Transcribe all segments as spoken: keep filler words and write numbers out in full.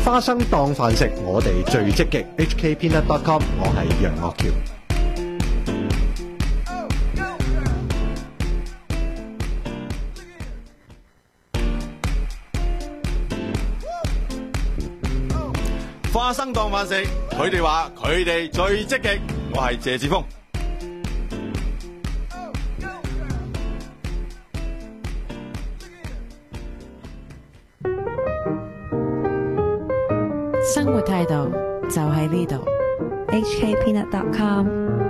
花生當飯食，我哋最積極。H K Peanut dot com， 我係楊岳橋。 花生當飯食，佢哋話佢哋最積極。我係謝志峰。 生活態度就喺呢度。 H K Peanut dot com。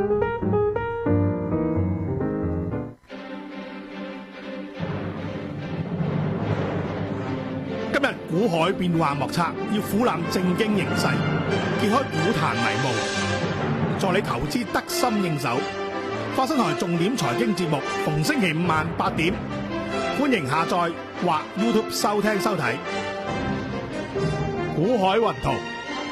今日股海變幻莫測，要俯瞰正經形勢，揭開股壇迷霧，助你投資得心應手。花生台重點財經節目，逢星期五晚八點，歡迎下載或 YouTube 收聽收睇。股海雲圖，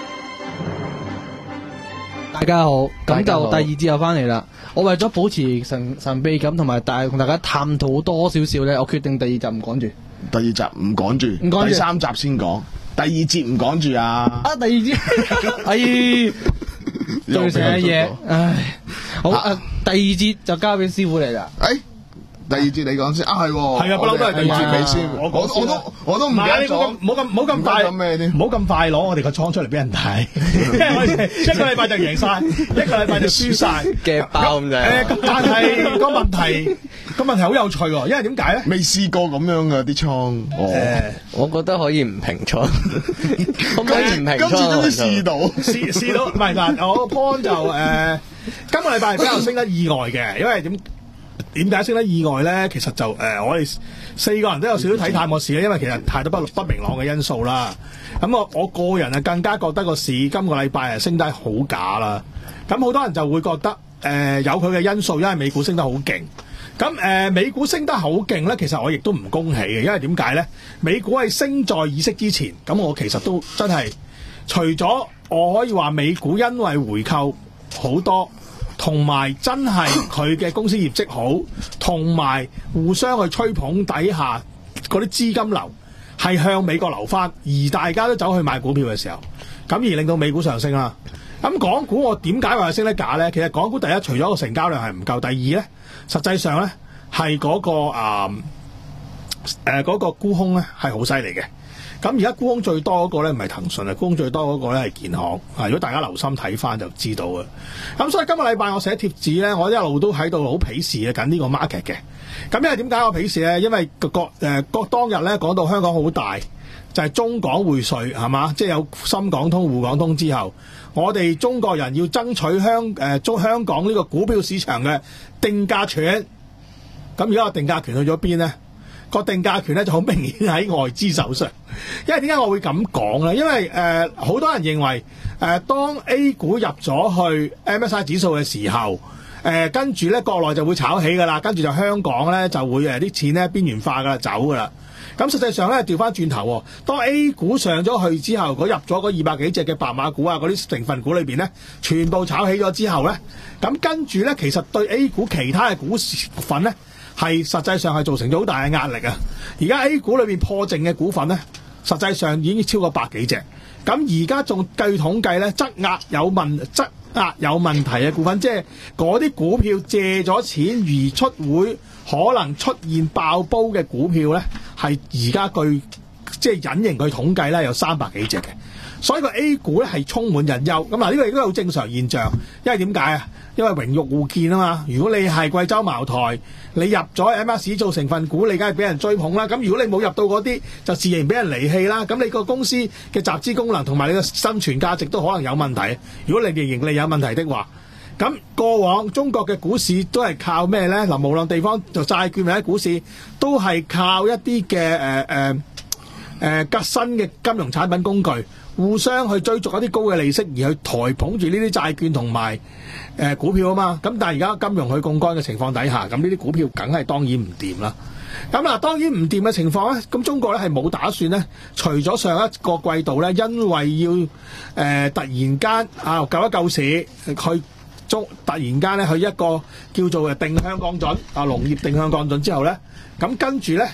大家好，咁就第二節又翻嚟啦。我為咗保持神神秘感同埋大同大家探討多少少咧，我決定第二集唔講住。 第二集唔講住， 唔講住， 第三集先講。第二節唔講住啊！ 啊，第二節，哎，最成嘅嘢，唉，好啊，第二節就交俾師傅嚟啦。 誒。第二節你講先啊，係喎， 係啊，不嬲都係第二節你先，我我我都我都唔記得咗， 唔好咁唔好咁快，唔好咁快攞我哋個倉出嚟俾人睇，因為我哋一個禮拜就贏晒，一個禮拜就輸晒， 嘅爆咁滯。 誒，但係個問題個問題好有趣喎，因為點解咧？ 未試過咁樣嘅啲倉， 誒，我覺得可以唔平倉，可唔可以唔平倉？ 今次終於試到， 試試到，唔係嗱，我個 point 就誒，今個禮拜係比較升得意外嘅，因為點？點解升得意外咧？其實就誒、呃，我哋四個人都有少少睇淡個市咧，因為其實太多不不明朗嘅因素啦。咁我我個人啊更加覺得個市今個禮拜係升得好假啦。咁好多人就會覺得誒、呃、有佢嘅因素，因為美股升得好勁。咁誒、呃、美股升得好勁咧，其實我亦都唔恭喜嘅，因為點解咧？美股係升在議息之前，咁我其實都真係除咗我可以話美股因為回購好多。同埋真係佢嘅公司業績好，同埋互相去吹捧底下嗰啲資金流係向美國流翻，而大家都走去買股票嘅時候，咁而令到美股上升啦。咁港股我點解話升得假呢？其實港股第一除咗個成交量係唔夠，第二呢，實際上呢係嗰、嗰個啊誒嗰個沽空呢係好犀利嘅。咁而家沽空最多嗰個咧唔係騰訊啊，沽空最多嗰個咧係建行啊。如果大家留心睇翻就知道啊。咁所以今個禮拜我寫貼紙咧，我一路都喺度好鄙視緊呢個 market 嘅。咁因為點解我鄙視咧？因為個國誒國當日咧講到香港好大，就係、是、中港匯稅係嘛，即係有深港通、滬港通之後，我哋中國人要爭取香誒中、呃、香港呢個股票市場嘅定價權。咁而家個定價權去咗邊咧？個定價權咧就好明顯喺外資手上，因為點解我會咁講咧？因為誒好、呃、多人認為誒、呃、當 A 股入咗去 M S C I 指數嘅時候，誒、呃、跟住咧國內就會炒起噶啦，跟住就香港咧就會誒啲錢咧邊緣化噶啦，走噶啦。咁實際上咧調翻轉頭，當 A 股上咗去之後，嗰入咗嗰二百幾隻嘅白馬股啊，嗰啲成分股裏邊咧，全部炒起咗之後咧，咁跟住咧其實對 A 股其他嘅股份咧。係實際上係造成咗好大嘅壓力啊！而家 A 股裏邊破淨嘅股份咧，實際上已經超過百幾隻。咁而家仲據統計咧，質押有問質押有問題嘅股份，即係嗰啲股票借咗錢而出會可能出現爆煲嘅股票咧，係而家據即係隱形據統計咧有三百幾隻嘅。所以個 A 股咧係充滿隱憂。咁嗱，呢個亦都係好正常現象，因為點解啊？因為榮辱互見啊嘛。如果你係貴州茅台，你入咗 M S C 做成分股，你梗係俾人追捧啦。咁如果你冇入到嗰啲，就自然俾人離棄啦。咁你個公司嘅集資功能同埋你個生存價值都可能有問題。如果你嘅盈利有問題的話，咁過往中國嘅股市都係靠咩呢？嗱，無論地方就債券或者股市，都係靠一啲嘅誒誒誒革新嘅金融產品工具，互相去追逐一啲高嘅利息，而去抬捧住呢啲債券同埋誒股票啊嘛。咁但係而家金融去槓桿嘅情況底下，咁呢啲股票梗係當然唔掂啦。咁嗱，當然唔掂嘅情況咧，咁中國咧係冇打算咧，除咗上一個季度咧，因為要誒、呃、突然間啊救一救市，去中突然間咧去一個叫做誒定向降準啊，農業定向降準之後咧，咁跟住咧。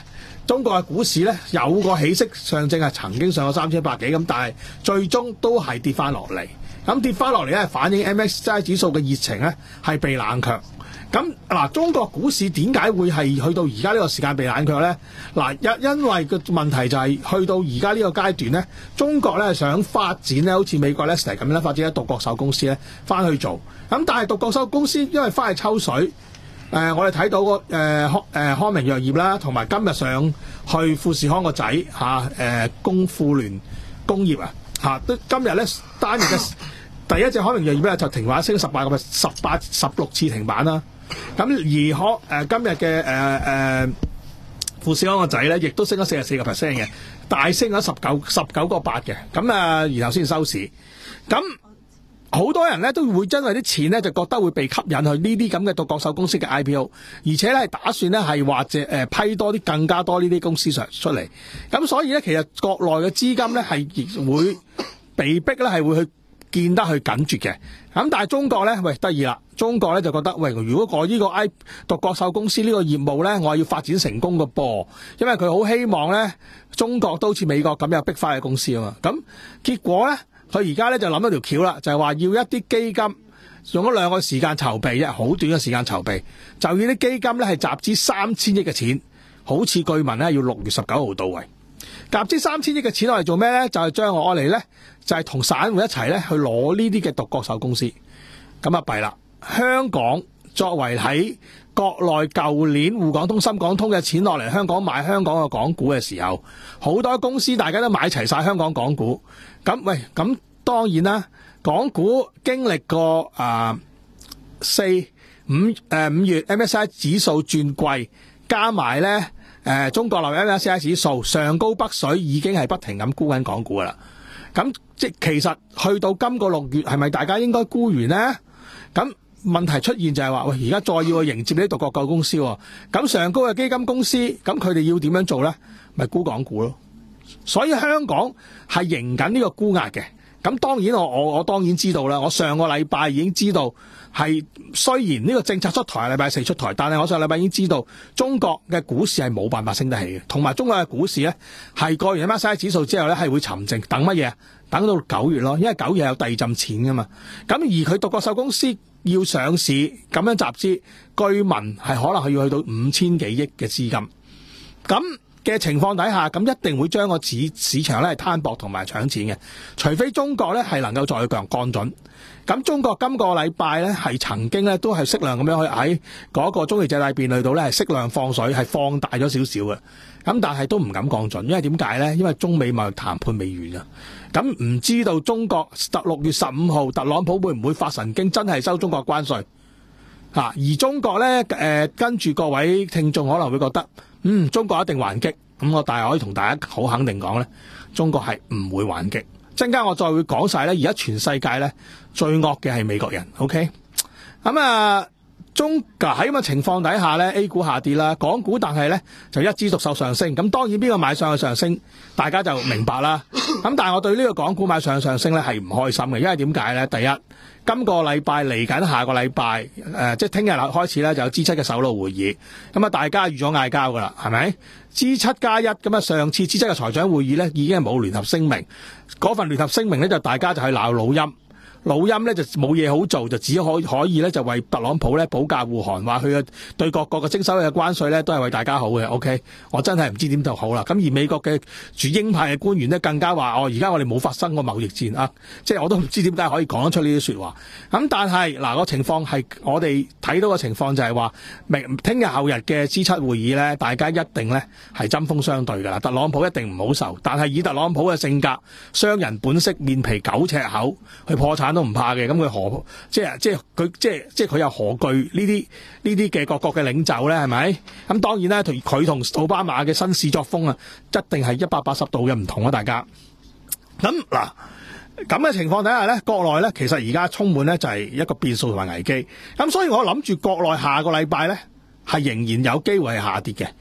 中國嘅股市咧有個起色，上證係曾經上過三千一百幾咁，但係最終都係跌翻落嚟。咁跌翻落嚟咧，反映 M S C I 指數嘅熱情咧係被冷卻。咁嗱，中國股市點解會係去到而家呢個時間被冷卻咧？嗱，因因為個問題就係、是、去到而家呢個階段咧，中國咧想發展咧，好似美國 Nestle 咁樣發展一獨角獸公司咧，翻去做。咁但係獨角獸公司因為翻去抽水。誒、呃，我哋睇到個誒康誒康明藥業啦，同埋今日上去富士康個仔嚇誒工富聯工業啊嚇，都今日咧單日嘅第一隻康明藥業咧就停板升十八個十八十六次停板啦。咁而康誒、呃、今日嘅誒誒富士康個仔咧，亦都升咗四十四個 percent 嘅，大升咗十九十九個八嘅。咁啊，然後先收市。咁好多人咧都會因為啲錢咧就覺得會被吸引去呢啲咁嘅獨角獸公司嘅 I P O， 而且咧係打算咧係或者誒批多啲更加多呢啲公司上出嚟。咁所以咧其實國內嘅資金咧係亦會被逼咧係會去見得去緊絕嘅。咁但係中國咧，喂得意啦，中國咧就覺得喂，如果我呢個 I 獨角獸公司呢個業務咧，我係要發展成功嘅噃，因為佢好希望咧中國都好似美國咁有逼翻嘅公司啊嘛。咁結果咧。佢而家咧就諗咗條橋啦，就係話要一啲基金用咗兩個時間籌備啫，好短嘅時間籌備，就要啲基金咧係集資三千億嘅錢，好似據聞咧要六月十九號到位。集資三千億嘅錢攞嚟做咩咧？就係將我嚟咧，就係同散戶一齊咧去攞呢啲嘅獨角獸公司。咁啊弊啦！香港作為喺國內舊年滬港通、深港通嘅錢落嚟香港買香港嘅港股嘅時候，好多公司大家都買齊晒香港港股。咁喂，咁當然啦，港股經歷過啊四五誒五月 M S C I 指數轉貴，加埋咧誒中國樓 M S C I 指數上高北水，已經係不停咁沽緊港股噶啦。咁即其實去到今個六月，係咪大家應該沽完呢？咁問題出現就係話，喂，而家再要去迎接呢啲獨角獸公司，咁上高嘅基金公司，咁佢哋要點樣做咧？咪沽港股咯。所以香港係迎緊呢個沽壓嘅。咁當然我我我當然知道啦。我上個禮拜已經知道係雖然呢個政策出台係禮拜四出台，但係我上個禮拜已經知道中國嘅股市係冇辦法升得起嘅，同埋中國嘅股市咧係過完 M S C I 指數之後咧係會沉靜，等乜嘢？等到九月咯，因為九月有第二陣錢噶嘛。咁而佢獨角獸公司要上市咁樣集資，據聞係可能係要去到五千幾億嘅資金。咁嘅情況底下，咁一定會將個市市場咧係攤薄同埋搶錢嘅，除非中國咧係能夠再強降準。咁中國今個禮拜咧係曾經咧都係適量咁樣去喺嗰個中期借貸便利度咧係適量放水，係放大咗少少嘅。咁但係都唔敢降準，因為點解咧？因為中美貿易談判未完啊。咁唔知道中國特六月十五號特朗普會唔會發神經，真係收中國關稅？啊、而中國咧誒、呃、跟住各位聽眾可能會覺得，嗯，中國一定還擊。咁我但係可以同大家好肯定講咧，中國係唔會還擊。陣間我再會講晒咧，而家全世界咧最惡嘅係美國人。OK，咁啊，中喺咁嘅情況底下咧 ，A 股下跌啦，港股但係咧就一枝獨秀上升。咁當然邊個買上去上升，大家就明白啦。咁但係我對呢個港股買上去上升咧係唔開心嘅，因為點解咧？第一，今個禮拜嚟緊下個禮拜，誒、呃，即係聽日開始咧就有 G 七嘅首腦會議，咁啊大家預咗嗌交噶啦，係咪 ？G 七加一咁啊，上次 G 七嘅財長會議咧已經係冇聯合聲明，嗰份聯合聲明咧就大家就係鬧老陰。老陰咧就冇嘢好做，就只可可以咧就為特朗普咧保駕護航，話佢嘅對各國嘅徵收嘅關稅咧都係為大家好嘅。OK， 我真係唔知點就好啦。咁而美國嘅駐英派嘅官員咧更加話：哦，而家我哋冇發生過貿易戰啊！即係我都唔知點解可以講得出呢啲説話。咁但係嗱個情況係我哋睇到嘅情況就係話，明聽日後日嘅 G 七會議咧，大家一定咧係針鋒相對㗎啦。特朗普一定唔好受，但係以特朗普嘅性格、商人本色、面皮九尺厚，去破產都唔怕嘅，咁佢何即係即係佢即係即係佢又何懼呢啲呢啲嘅各國嘅領袖咧？係咪？咁當然啦，同佢同奧巴馬嘅紳士作風啊，一定係一百八十度嘅唔同啊！大家咁嗱咁嘅情況底下咧，國內咧其實而家充滿咧就係一個變數同埋危機。咁所以我諗住國內下個禮拜咧係仍然有機會係下跌嘅。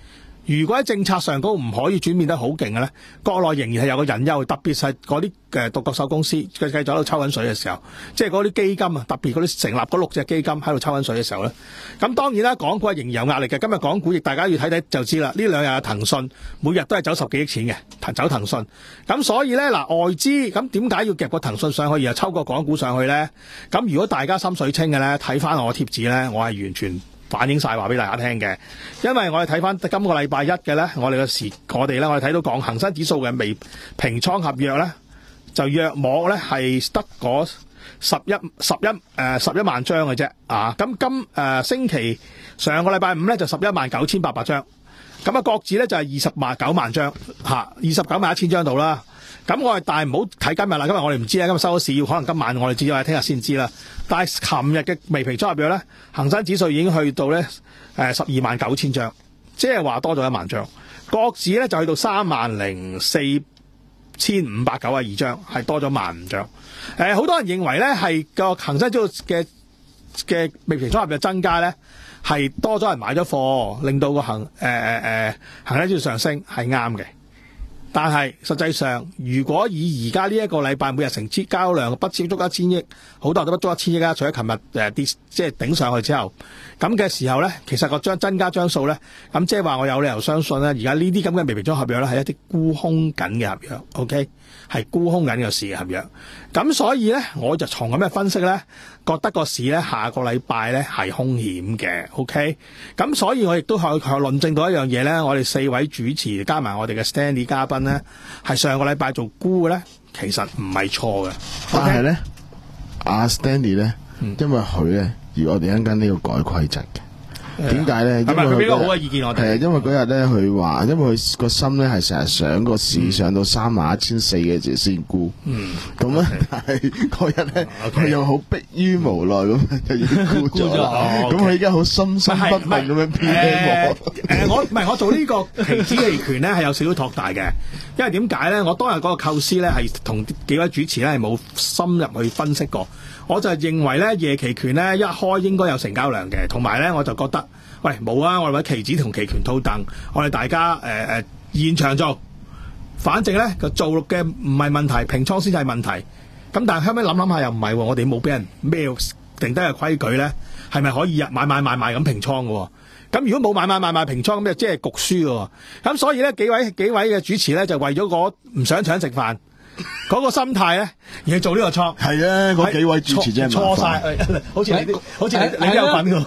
如果喺政策上高唔可以轉變得好勁嘅咧，國內仍然係有個隱憂，特別係嗰啲誒獨角獸公司佢繼續喺度抽緊水嘅時候，即係嗰啲基金啊，特別嗰啲成立嗰六隻基金喺度抽緊水嘅時候咧，咁當然啦，港股係仍然有壓力嘅。今日港股亦大家要睇睇就知啦。呢兩日騰訊每日都係走十幾億錢嘅，走騰訊。咁所以咧嗱，外資咁點解要夾個騰訊上去，然後抽個港股上去咧？咁如果大家心水清嘅咧，睇翻我貼紙咧，我係完全反映晒話俾大家聽嘅，因為我哋睇翻今個禮拜一嘅咧，我哋嘅時，我哋咧，我哋睇到講恒生指數嘅未平倉合約咧，就約莫咧係得嗰十一十一誒十一萬張嘅啫，啊，咁今誒、呃、星期上個禮拜五咧就十一萬九千八百張，咁啊國指咧就係二十萬九萬張嚇，二十九萬一千張度啦。咁我哋但係唔好睇今日啦，今日我哋唔知啊，今日收咗市，要可能今晚我哋知，或者聽日先知啦。但係琴日嘅未平倉合約咧，恒生指數已經去到咧誒十二萬九千張，即係話多咗一萬張。國指咧就去到三萬零四千五百九十二張，係多咗萬五張。誒、呃，好多人認為咧係個恒生指數嘅嘅未平倉合約增加咧，係多咗人買咗貨，令到個恒誒誒誒恒生指數上升係啱嘅。但係實際上，如果以而家呢一個禮拜每日成交量不超足一千億，好多人都不足一千億啦。除咗琴日誒跌，即係頂上去之後，咁嘅時候咧，其實個張增加張數咧，咁即係話我有理由相信咧，而家呢啲咁嘅未平倉合約咧係一啲沽空緊嘅合約 ，OK， 係沽空緊嘅市嘅合約。咁所以咧，我就從咁嘅分析咧，覺得個市咧下個禮拜咧係兇險嘅 ，OK。咁所以我亦都可以論證到一樣嘢咧，我哋四位主持加埋我哋嘅 Stanley 嘉賓咧，係上個禮拜做沽嘅咧，其實唔係錯嘅。 但係咧，阿 Stanley 咧，因為佢咧，而我哋一陣間呢個改規則嘅。點解咧？ 係咪佢俾個好嘅意見我哋？ 係啊，因為嗰日咧，佢話，因為佢個心咧係成日想個市上到三萬一千四嘅字先沽。嗯。咁咧，但係嗰日咧，佢又好迫於無奈咁，就已經沽咗。咁佢而家好心心不忿咁樣 P M 我。 誒，我唔係我做呢個期指期權咧，係有少少托大嘅。因為點解咧？我當日嗰個構思咧係同幾位主持咧係冇深入去分析過。我就認為咧，夜期權咧一開應該有成交量嘅，同埋咧我就覺得，喂冇啊！我哋揾期指同期權套戥，我哋大家誒誒、呃、現場做，反正咧個做嘅唔係問題，平倉先係問題。咁但係後尾諗諗下又唔係喎，我哋冇俾人咩定低嘅規矩咧，係咪可以日買買買買咁平倉嘅喎？咁如果冇買買買買平倉咁就即係焗輸嘅喎。咁所以咧幾位幾位嘅主持咧就為咗個唔想請食飯。嗰個心態咧，而去做呢個倉係啊！嗰幾位主持真係錯晒，好似你啲，好似你你都有份㗎。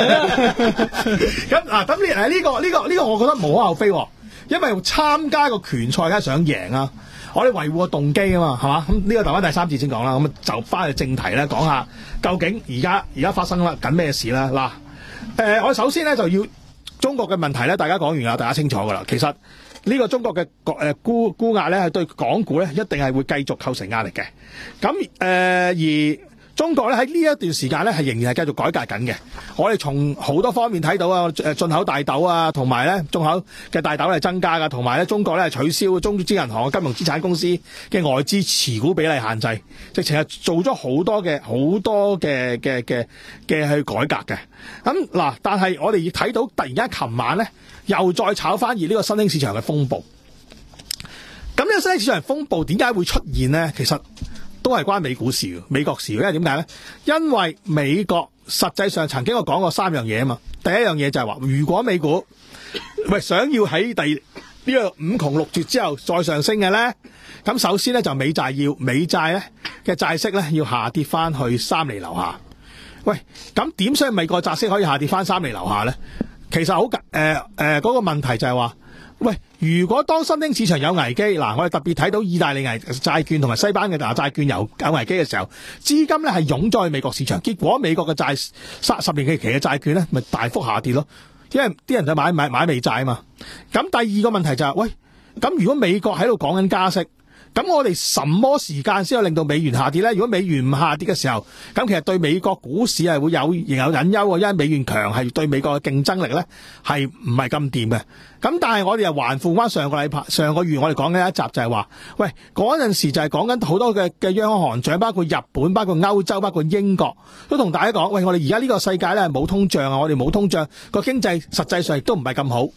咁嗱，咁呢誒呢個呢個呢個，我覺得無可厚非，因為參加個拳賽梗係想贏啊！我哋維護個動機啊嘛，係嘛？咁呢個留翻第三節先講啦。咁就翻去正題咧，講下究竟而家而家發生啦緊咩事啦？嗱，誒，我首先咧就要中國嘅問題咧，大家講完啦，大家清楚㗎啦。其實呢個中國嘅誒沽沽壓咧，係對港股咧一定係會繼續構成壓力嘅。咁誒、呃、而中國咧喺呢一段時間咧係仍然係繼續改革緊嘅。我哋從好多方面睇到啊，誒進口大豆啊，同埋咧進口嘅大豆係增加㗎，同埋咧中國咧係取消中資銀行嘅金融資產公司嘅外資持股比例限制，直情係做咗好多嘅好多嘅嘅嘅嘅去改革嘅。咁嗱，但係我哋亦睇到突然間琴晚咧又再炒翻熱呢個新興市場嘅風暴。咁呢個新興市場風暴點解會出現呢？其實都係關美股事，美國事。因為點解呢？因為美國實際上曾經我講過三樣嘢啊嘛。第一樣嘢就係話，如果美股喂想要喺第呢個五窮六絕之後再上升嘅呢，咁首先呢就美債要美債咧嘅債息咧要下跌翻去三厘樓下。喂，咁點所以美國債息可以下跌翻三厘樓下呢？其實好誒誒嗰個問題就係話，喂，如果當新興市場有危機，嗱，我哋特別睇到意大利危債券同埋西班牙嘅大債券有有危機嘅時候，資金咧係湧咗去美國市場，結果美國嘅債三十年期嘅債券咧，咪大幅下跌咯，因為啲人就買買買美債啊嘛。咁第二個問題就係，喂，咁如果美國喺度講緊加息，咁我哋什麼時間先有令到美元下跌咧？如果美元唔下跌嘅時候，咁其實對美國股市係會有仍有隱憂喎，因為美元強係對美國嘅競爭力咧係唔係咁掂嘅。咁但係我哋又還復翻上個禮拜上個月我哋講緊一集就係話，喂，嗰陣時就係講緊好多嘅嘅央行行長，包括日本、包括歐洲、包括英國，都同大家講，喂，我哋而家呢個世界咧冇通脹啊，我哋冇通脹，個經濟實際上亦都唔係咁好。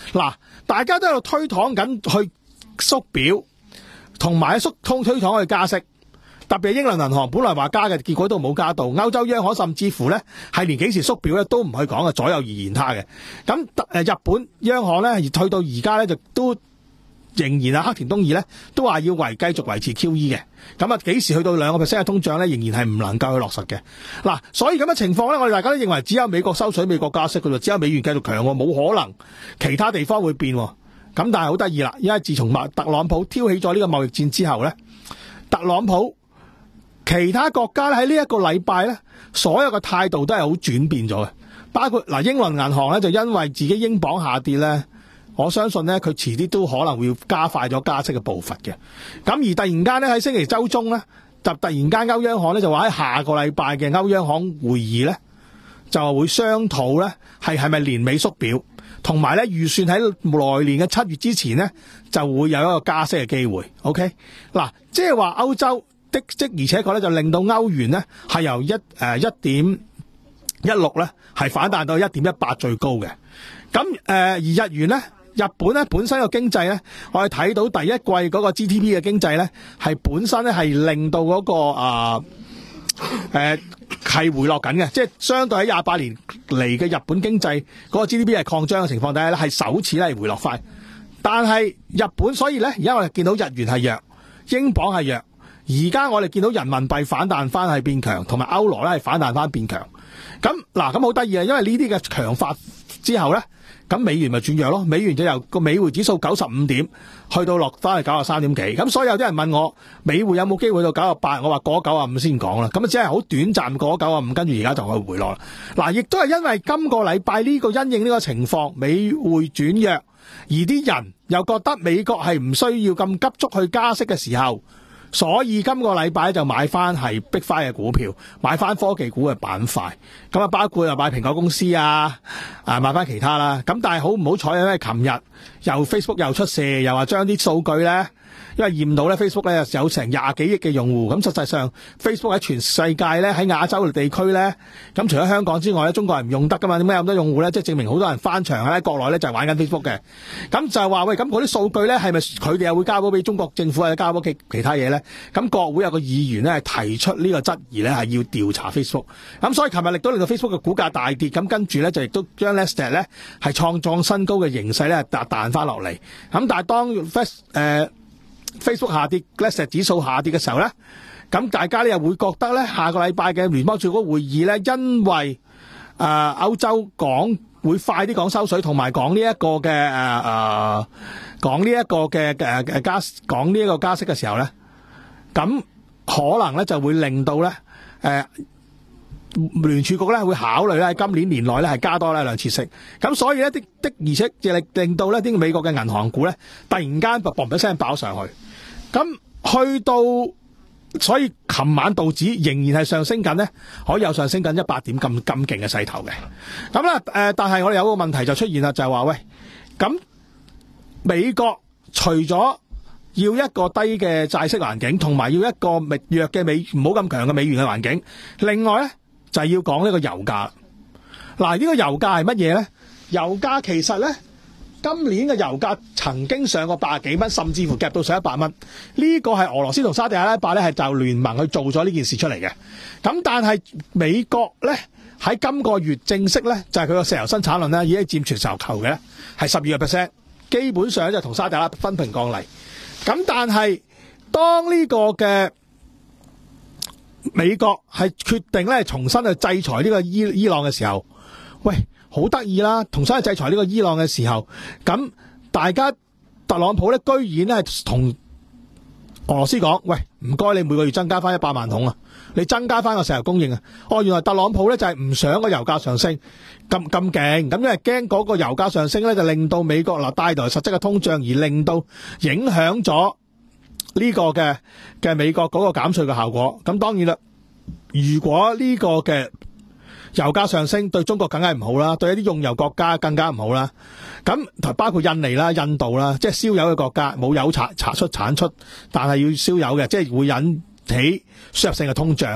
嗱，大家都喺度推搪緊去縮表，同埋縮通推搪去加息。特別係英倫銀行本來話加嘅，結果都冇加到。歐洲央行甚至乎咧係連幾時縮表咧都唔去講嘅，左右而言他嘅。咁誒日本央行咧，而去到而家咧就都仍然啊，黑田東彥咧都話要維繼續維持 Q E 嘅。咁啊幾時去到兩個 percent 嘅通脹咧，仍然係唔能夠去落實嘅。嗱，所以咁嘅情況咧，我哋大家都認為只有美國收水、美國加息，佢就只有美元繼續強喎，冇可能其他地方會變喎。咁但係好得意啦，因為自從特朗普挑起咗呢個貿易戰之後咧，特朗普其他國家咧喺呢一個禮拜咧，所有嘅態度都係好轉變咗嘅，包括嗱英倫銀行咧就因為自己英鎊下跌咧，我相信咧佢遲啲都可能會加快咗加息嘅步伐嘅。咁而突然間咧喺星期週中咧，就突然間歐央行咧就話喺下個禮拜嘅歐央行會議咧就會商討咧係係咪年尾縮表，同埋咧預算喺來年嘅七月之前咧就會有一個加息嘅機會。OK， 嗱，即係話歐洲。的即而且確咧就令到歐元咧係由一誒一點一六咧係反彈到一點一八最高嘅。咁誒、呃、而日元咧，日本咧本身個經濟咧，我哋睇到第一季嗰個 G D P 嘅經濟咧係本身咧係令到嗰、那個啊誒係回落緊嘅，即係相對喺廿八年嚟嘅日本經濟嗰個 G D P 係擴張嘅情況底下咧係首次咧係回落翻。但係日本所以咧而家我哋見到日元係弱，英鎊係弱。而家我哋見到人民幣反彈翻係變強，同埋歐羅咧係反彈翻變強。咁嗱，咁好得意啊！因為呢啲嘅強化之後咧，咁美元咪轉弱咯。美元就由個美匯指數九十五點去到落翻去九十三點幾。咁所以有啲人問我美匯有冇機會到九十八？我話過九十五先講啦。咁啊只係好短暫過九十五，跟住而家就去回落啦。嗱，亦都係因為今個禮拜呢個因應呢個情況，美匯轉弱，而啲人又覺得美國係唔需要咁急速去加息嘅時候。所以今個禮拜就買翻係Big Five嘅股票，買翻科技股嘅板塊，咁啊包括又買蘋果公司啊，啊買翻其他啦。咁但係好唔好彩咧？因為琴日又 Facebook 又出事，又話將啲數據咧，因為驗到咧 Facebook 咧有成廿幾億嘅用戶，咁實際上 Facebook 喺全世界咧喺亞洲地區咧，咁除咗香港之外咧，中國係唔用得噶嘛？點解有咁多用戶咧？即係證明好多人翻牆喺國內咧就係玩緊 Facebook 嘅。咁就係話喂，咁嗰啲數據咧係咪佢哋又會交到俾中國政府，或者交到其其他嘢咧？咁國會有個議員咧係提出呢個質疑咧，係要調查 Facebook。咁所以琴日亦都令到 Facebook 嘅股價大跌。咁跟住咧就亦都將 Nasdaq 咧係創創新高嘅形勢咧彈彈翻落嚟。咁但係當 Face 誒 Facebook 下跌 Nasdaq 指數下跌嘅時候咧，咁大家咧又會覺得咧下個禮拜嘅聯邦儲局會議咧，因為誒、呃、歐洲講會快啲講收水，同埋講呢一個嘅誒誒講呢一個嘅誒誒加講呢一個加息嘅時候咧。咁可能咧就會令到咧，誒、呃、聯儲局咧會考慮咧今年年內咧係加多咧兩次息，咁所以咧的的而且亦令令到咧啲美國嘅銀行股咧突然間嘣一聲爆上去，咁去到所以琴晚道指仍然係上升緊咧，可以有上升緊一百點咁咁勁嘅勢頭嘅，咁啦誒，但係我哋有個問題就出現啦，就係話喂，咁美國除咗要一個低嘅債息環境，同埋要一個弱嘅美唔好咁強嘅美元嘅環境。另外咧就係、是、要講呢個油價。嗱，呢個油價係乜嘢咧？油價其實咧今年嘅油價曾經上過八十幾蚊，甚至乎夾到上一百蚊。呢、這個係俄羅斯同沙特阿拉伯咧係就聯盟去做咗呢件事出嚟嘅。咁但係美國咧喺今個月正式咧就係佢個石油生產量咧已經佔全球球嘅係十二個 percent， 基本上就同沙特阿拉伯分庭抗禮。咁但係當呢個嘅美國係決定咧重新去制裁呢個伊伊朗嘅時候，喂，好得意啦！重新去制裁呢個伊朗嘅時候，咁大家特朗普咧居然咧係同俄羅斯講，喂，唔該你每個月增加翻一百萬桶啊，你增加翻個石油供應啊！哦，原來特朗普咧就係唔想個油價上升咁咁勁，咁因為驚嗰個油價上升咧就令到美國嗱帶來實質嘅通脹，而令到影響咗呢個嘅嘅美國嗰個減稅嘅效果。咁當然啦，如果呢個嘅油價上升對中國梗係唔好啦，對一啲用油國家更加唔好啦。咁包括印尼啦、印度啦，即係燒油嘅國家，冇油產產出產出，但係要燒油嘅，即係會引起輸入性嘅通脹啦。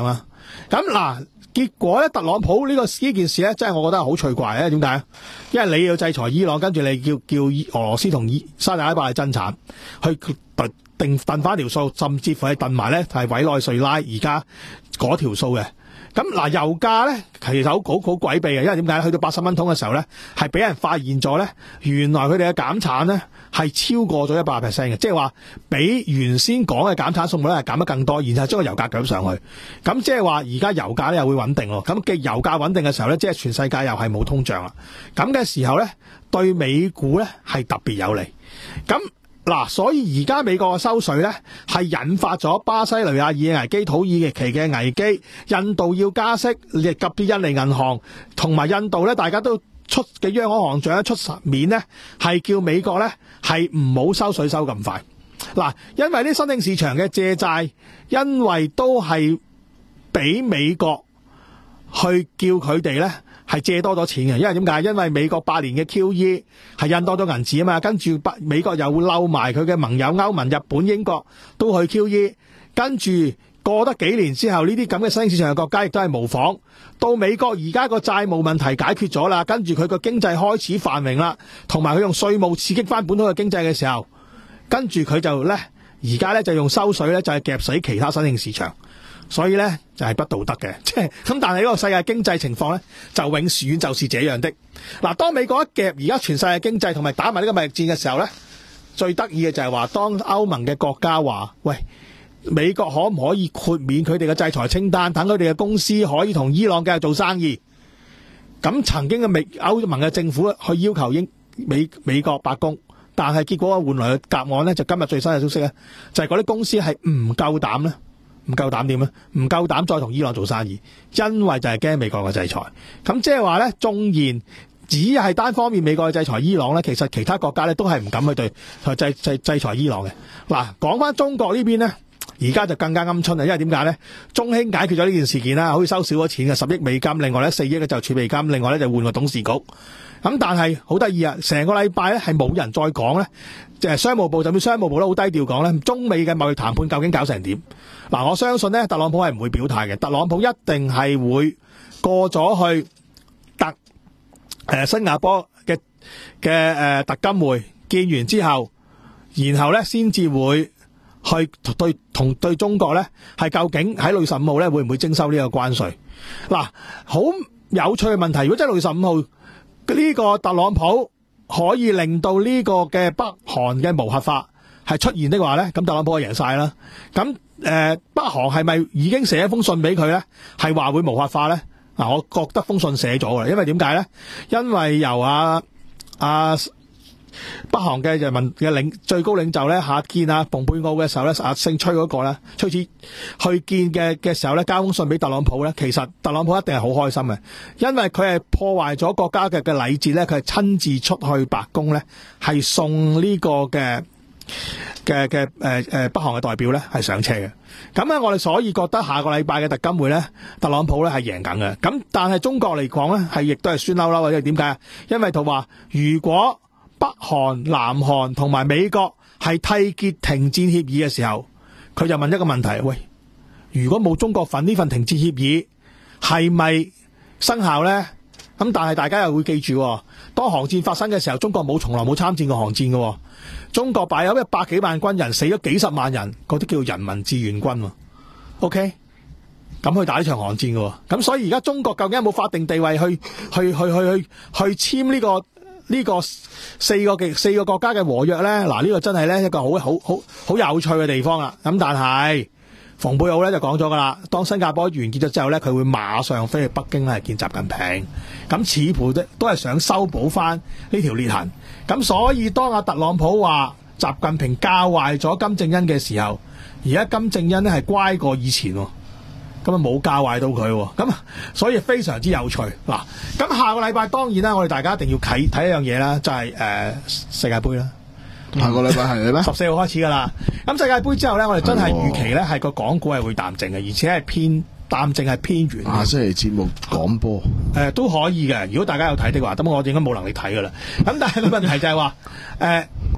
咁嗱，結果咧，特朗普呢、呢個呢件事咧，真係我覺得係好趣怪咧。點解？因為你要制裁伊朗，跟住你叫叫俄羅斯同沙特阿拉伯係增產，去定定翻條數，甚至乎係定埋咧係委內瑞拉而家嗰條數嘅。咁嗱，油價咧其實好好好詭秘嘅，因為點解？去到八十蚊桶嘅時候咧，係俾人發現咗咧，原來佢哋嘅減產咧係超過咗一百 percent 嘅，即係話比原先講嘅減產數目咧係減得更多，然後將個油價舉上去。咁即係話而家油價咧又會穩定咯。咁嘅油價穩定嘅時候咧，即係全世界又係冇通脹啦。咁嘅時候咧，對美股咧係特別有利。咁嗱，所以而家美國嘅收水咧，係引發咗巴西雷亞爾嘅危機、土耳其嘅危機、印度要加息，以及啲印尼銀行同埋印度咧，大家都出嘅央行行長出面咧，係叫美國咧係唔好收水收咁快。嗱，因為啲新興市場嘅借債，因為都係俾美國去叫佢哋咧。係借多咗錢嘅，因為點解？因為美國八年嘅 Q E 係印多咗銀紙啊嘛，跟住美國又會嬲埋佢嘅盟友歐盟、日本、英國都去 Q E， 跟住過得幾年之後，呢啲咁嘅新興市場嘅國家亦都係模仿。到美國而家個債務問題解決咗啦，跟住佢個經濟開始繁榮啦，同埋佢用稅務刺激翻本土嘅經濟嘅時候，跟住佢就咧而家咧就用收水咧就係夾死其他新興市場。所以咧就係、是、不道德嘅，即係咁。但係呢個世界經濟情況咧就永遠就是這樣的。嗱，當美國一夾而家全世界經濟同埋打埋呢個貿易戰嘅時候咧，最得意嘅就係話，當歐盟嘅國家話：喂，美國可唔可以豁免佢哋嘅制裁清單，等佢哋嘅公司可以同伊朗繼續做生意？咁曾經嘅美歐盟嘅政府去要求英美美國白宮，但係結果換來嘅答案咧，就今日最新嘅消息咧，就係嗰啲公司係唔夠膽咧。唔夠膽點咧？唔夠膽再同伊朗做生意，因為就係驚美國嘅制裁。咁即係話咧，縱然只係單方面美國嘅制裁伊朗咧，其實其他國家咧都係唔敢去對制制制裁伊朗嘅。嗱，講翻中國呢邊咧，而家就更加鵪鶉啦，因為點解咧？中興解決咗呢件事件啦，好似收少咗錢嘅十億美金，另外咧四億嘅就儲備金，另外咧就換個董事局。咁但係好得意啊，成個禮拜咧係冇人再講咧，即係商務部就算商務部都好低調講咧，中美嘅貿易談判究竟搞成點？嗱，我相信咧，特朗普係唔會表態嘅，特朗普一定係會過咗去特誒、呃、新加坡嘅嘅誒特金會見完之後，然後咧先至會去對同對中國咧係究竟喺六月十五號咧會唔會徵收呢個關稅？嗱，好有趣嘅問題，如果真係六月十五號。呢個特朗普可以令到呢個嘅北韓嘅無核化係出現的話咧，咁特朗普就贏晒啦。咁誒、呃，北韓係咪已經寫一封信俾佢咧？係話會無核化咧？嗱，我覺得封信寫咗嘅，因為點解咧？因為由啊啊北韓嘅人民嘅領最高領袖咧下見啊蓬佩奧嘅時候咧，阿姓崔嗰個咧，崔子去見嘅嘅時候咧，交封信俾特朗普咧，其實特朗普一定係好開心嘅，因為佢係破壞咗國家嘅嘅禮節咧，佢係親自出去白宮咧，係送呢個嘅嘅嘅誒誒北韓嘅代表咧係上車嘅。咁咧，我哋所以覺得下個禮拜嘅特金會咧，特朗普咧係贏緊嘅。咁但係中國嚟講咧，係亦都係酸溜溜嘅，因為點解啊？因為佢話如果北韓、南韓同埋美國係締結停戰協議嘅時候，佢就問一個問題：喂，如果冇中國份呢份停戰協議，係咪生效呢？咁但係大家又會記住，當韓戰發生嘅時候，中國冇從來冇參戰過韓戰嘅。中國擺有一百幾萬軍人，死咗幾十萬人，嗰啲叫人民志願軍。OK， 咁去打呢場韓戰嘅。咁所以而家中國究竟有冇法定地位去去去去去去簽呢個？呢個四個嘅四個國家嘅和約咧，嗱、這、呢個真係咧一個好好好好有趣嘅地方啦。咁但係蓬佩奧咧就講咗噶啦，當新加坡完結咗之後咧，佢會馬上飛去北京咧見習近平。咁似乎都都係想修補翻呢條裂痕。咁所以當阿特朗普話習近平教壞咗金正恩嘅時候，而家金正恩咧係乖過以前喎。咁啊冇教壞到佢，咁所以非常之有趣。嗱，咁下個禮拜當然啦，我哋大家一定要睇睇一樣嘢啦，就係、是、誒、呃、世界盃啦。 下個禮拜係咩？ 十四號開始噶啦。咁世界盃之後咧，我哋真係預期咧係個港股係會淡靜嘅，而且係偏淡靜係偏軟。 下星期節目講波，誒、 呃、都可以嘅。如果大家有睇的話，咁我應該冇能力睇噶啦。咁但係個問題就係話誒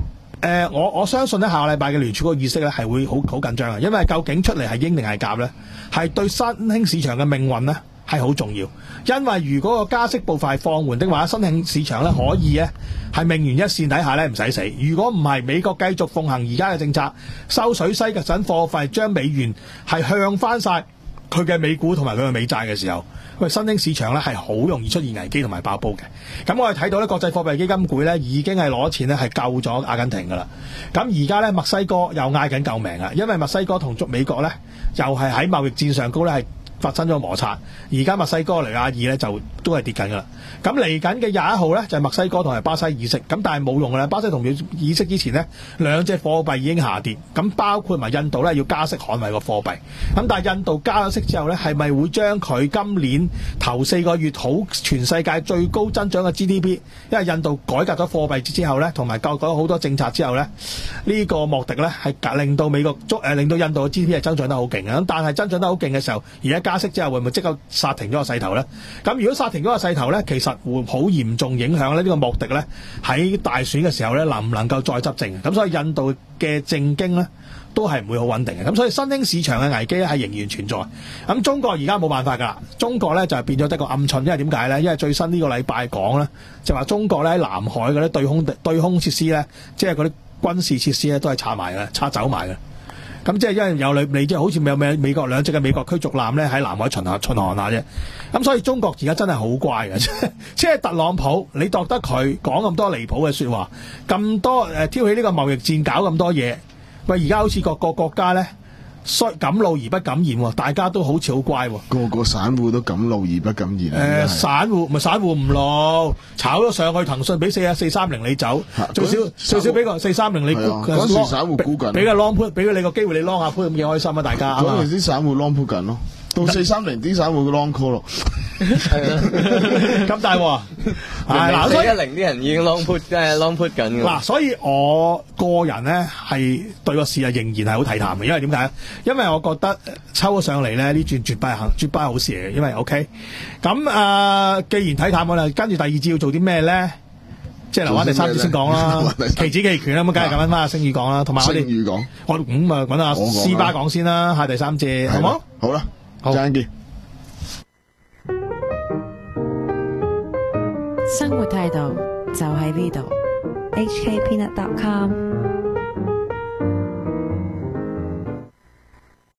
呃，我我相信咧，下個禮拜嘅聯儲個議息咧係會好好緊張嘅，因為究竟出嚟係鷹定係鴿咧，係對新興市場嘅命運咧係好重要。因為如果個加息步伐係放緩的話，新興市場咧可以咧係命懸一線底下咧唔使死。如果唔係，美國繼續奉行而家嘅政策，收水西嘅陣貨費，將美元係向翻晒佢嘅美股同埋佢嘅美債嘅時候，喂，新興市場咧係好容易出現危機同埋爆煲嘅。咁我哋睇到咧，國際貨幣基金會咧已經係攞錢咧係救咗阿根廷噶啦。咁而家咧墨西哥又嗌緊救命啊，因為墨西哥同美國咧又係喺貿易戰上高咧係發生咗摩擦。而家墨西哥尼亞爾咧就都係跌緊噶啦。咁嚟緊嘅廿一號咧就係墨西哥同埋巴西議息，咁但係冇用噶啦。巴西同佢議息之前呢，兩隻貨幣已經下跌，咁包括埋印度咧要加息捍衞個貨幣。咁但係印度加咗息之後咧，係咪會將佢今年頭四個月好全世界最高增長嘅 G D P？ 因為印度改革咗貨幣之後咧，同埋改改好多政策之後咧，呢、呢個莫迪咧係令到美國誒令到印度嘅 G D P 係增長得好勁啊！咁但係增長得好勁嘅時候，而家加息之後會唔會即刻殺停咗個勢頭咧？咁如果殺停咗個勢頭咧，其實會好嚴重影響咧呢個莫迪咧喺大選嘅時候咧能唔能夠再執政？咁所以印度嘅政經咧都係唔會好穩定嘅。咁所以新興市場嘅危機咧係仍然存在。咁中國而家冇辦法㗎啦，中國咧就係變咗得個暗蠢，因為點解咧？因為最新呢個禮拜講咧，就話中國咧喺南海嗰啲對空對空設施咧，即係嗰啲軍事設施咧都係拆埋嘅，拆走埋嘅。咁即係因為有你你即係好似有美美國兩隻嘅美國驅逐艦咧喺南海巡下巡航下啫。咁所以中國而家真係好乖嘅，即係特朗普，你覺得佢講咁多離譜嘅說話，咁多誒挑起呢個貿易戰，搞咁多嘢，喂而家好似各個國家咧，敢怒而不敢言喎，大家都好似好乖喎。 個個散戶都敢怒而不敢言。誒、 呃，散戶咪散戶唔怒，炒咗上去，騰訊俾四啊四三零你走，最少最少俾個四三零你沽。 嗰時散戶沽緊， 俾個 long put， 俾你個機會你 long 下 put 咁幾開心啊！大家嗰陣時散戶 long put 緊咯，到四三零啲散戶 long call 咯。 係啊， 咁大喎！ 係嗱，四一零啲人已經 long put，即係 long put 緊嘅。 嗱，所以我個人咧係對個市啊仍然係好睇淡嘅，因為點解？因為我覺得抽咗上嚟咧呢轉絕不係行，絕不係好事嚟嘅。因為 OK，咁啊、呃，既然睇淡我啦，跟住第二節要做啲咩咧？即係留翻第三節先講啦，期指期權啦，咁梗係咁樣翻阿星宇講啦，同埋我哋星宇講，我咁啊揾阿斯巴講先啦，下第三節好冇？ 好啦，好，陣間見。 生活態度就喺呢度。 H K Peanut dot com